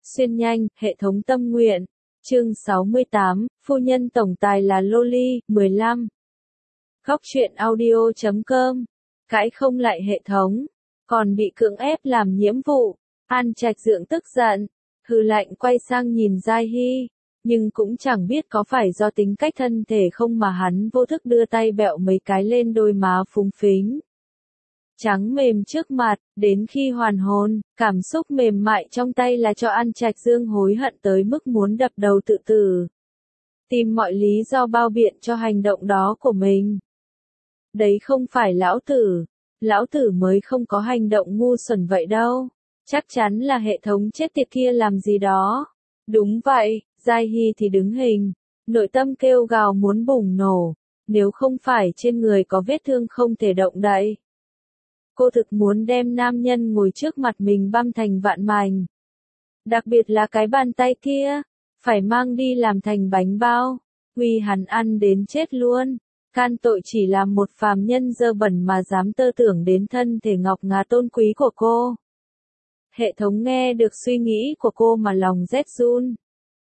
Xuyên nhanh, hệ thống tâm nguyện. Chương 68, phu nhân tổng tài là Loli, 15. Góc truyện audio.com. Cãi không lại hệ thống, còn bị cưỡng ép làm nhiệm vụ. An Trạch Dượng tức giận, hừ lạnh quay sang nhìn Giai Hy, nhưng cũng chẳng biết có phải do tính cách thân thể không mà hắn vô thức đưa tay bẹo mấy cái lên đôi má phúng phính trắng mềm trước mặt, đến khi hoàn hồn, cảm xúc mềm mại trong tay là cho An Trạch Dương hối hận tới mức muốn đập đầu tự tử. Tìm mọi lý do bao biện cho hành động đó của mình. Đấy không phải lão tử mới không có hành động ngu xuẩn vậy đâu. Chắc chắn là hệ thống chết tiệt kia làm gì đó. Đúng vậy, Giai Hy thì đứng hình, nội tâm kêu gào muốn bùng nổ, nếu không phải trên người có vết thương không thể động đậy. Cô thực muốn đem nam nhân ngồi trước mặt mình băm thành vạn mảnh. Đặc biệt là cái bàn tay kia, phải mang đi làm thành bánh bao, uy hắn ăn đến chết luôn. Can tội chỉ là một phàm nhân dơ bẩn mà dám tơ tưởng đến thân thể ngọc ngà tôn quý của cô. Hệ thống nghe được suy nghĩ của cô mà lòng rét run.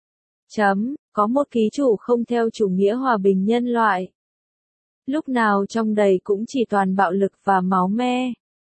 Có một ký chủ không theo chủ nghĩa hòa bình nhân loại. Lúc nào trong đầy cũng chỉ toàn bạo lực và máu me.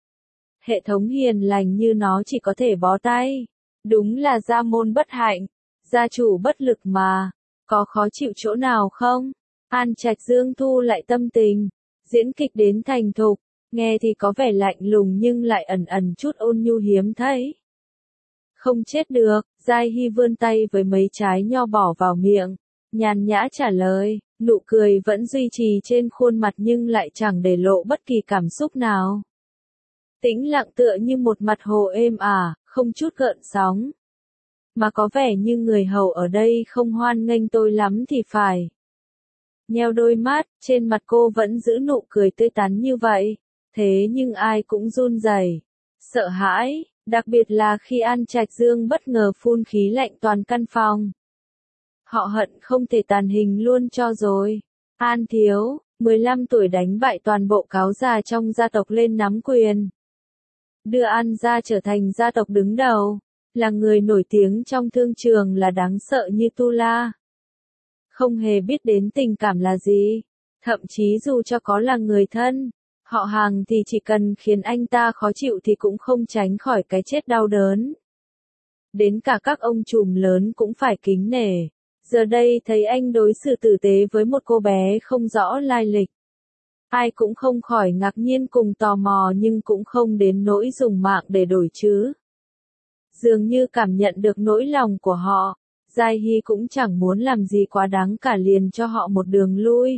Hệ thống hiền lành như nó chỉ có thể bó tay. Đúng là gia môn bất hạnh, gia chủ bất lực mà. Có khó chịu chỗ nào không? An Trạch Dương thu lại tâm tình, diễn kịch đến thành thục, nghe thì có vẻ lạnh lùng nhưng lại ẩn ẩn chút ôn nhu hiếm thấy. Không chết được, Giai Hy vươn tay với mấy trái nho bỏ vào miệng, nhàn nhã trả lời, nụ cười vẫn duy trì trên khuôn mặt nhưng lại chẳng để lộ bất kỳ cảm xúc nào. Tĩnh lặng tựa như một mặt hồ êm ả, không chút gợn sóng. Mà có vẻ như người hầu ở đây không hoan nghênh tôi lắm thì phải. Nheo đôi mắt, trên mặt cô vẫn giữ nụ cười tươi tắn như vậy, thế nhưng ai cũng run rẩy, sợ hãi, đặc biệt là khi An Trạch Dương bất ngờ phun khí lạnh toàn căn phòng. Họ hận không thể tàn hình luôn cho rồi. An thiếu, 15 tuổi đánh bại toàn bộ cáo già trong gia tộc lên nắm quyền. Đưa An gia trở thành gia tộc đứng đầu, là người nổi tiếng trong thương trường là đáng sợ như Tu La. Không hề biết đến tình cảm là gì, thậm chí dù cho có là người thân, họ hàng thì chỉ cần khiến anh ta khó chịu thì cũng không tránh khỏi cái chết đau đớn. Đến cả các ông trùm lớn cũng phải kính nể, giờ đây thấy anh đối xử tử tế với một cô bé không rõ lai lịch. Ai cũng không khỏi ngạc nhiên cùng tò mò nhưng cũng không đến nỗi dùng mạng để đổi chứ. Dường như cảm nhận được nỗi lòng của họ, Giai Hy cũng chẳng muốn làm gì quá đáng cả liền cho họ một đường lui.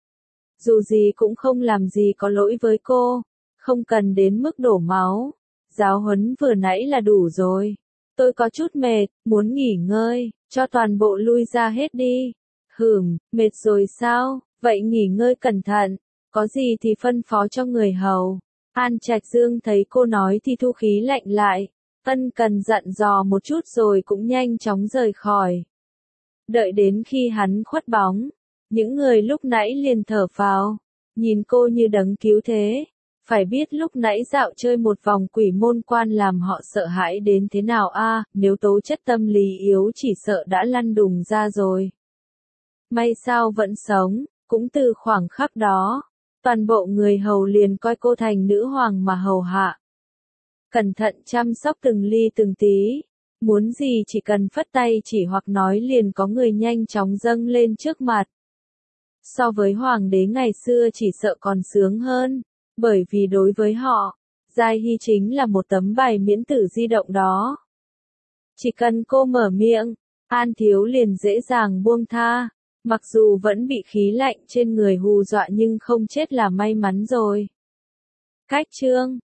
Dù gì cũng không làm gì có lỗi với cô, không cần đến mức đổ máu. Giáo huấn vừa nãy là đủ rồi. Tôi có chút mệt, muốn nghỉ ngơi, cho toàn bộ lui ra hết đi. Mệt rồi sao? Vậy nghỉ ngơi cẩn thận, có gì thì phân phó cho người hầu. An Trạch Dương thấy cô nói thì thu khí lạnh lại. Ân cần dặn dò một chút rồi cũng nhanh chóng rời khỏi. Đợi đến khi hắn khuất bóng, những người lúc nãy liền thở phào, nhìn cô như đấng cứu thế. Phải biết lúc nãy dạo chơi một vòng quỷ môn quan làm họ sợ hãi đến thế nào a, nếu tố chất tâm lý yếu chỉ sợ đã lăn đùng ra rồi. May sao vẫn sống, cũng từ khoảng khắc đó, toàn bộ người hầu liền coi cô thành nữ hoàng mà hầu hạ. Cẩn thận chăm sóc từng ly từng tí, muốn gì chỉ cần phất tay chỉ hoặc nói liền có người nhanh chóng dâng lên trước mặt. So với hoàng đế ngày xưa chỉ sợ còn sướng hơn, bởi vì đối với họ, Giai Hy chính là một tấm bài miễn tử di động đó. Chỉ cần cô mở miệng, An thiếu liền dễ dàng buông tha, mặc dù vẫn bị khí lạnh trên người hù dọa nhưng không chết là may mắn rồi. Cách chương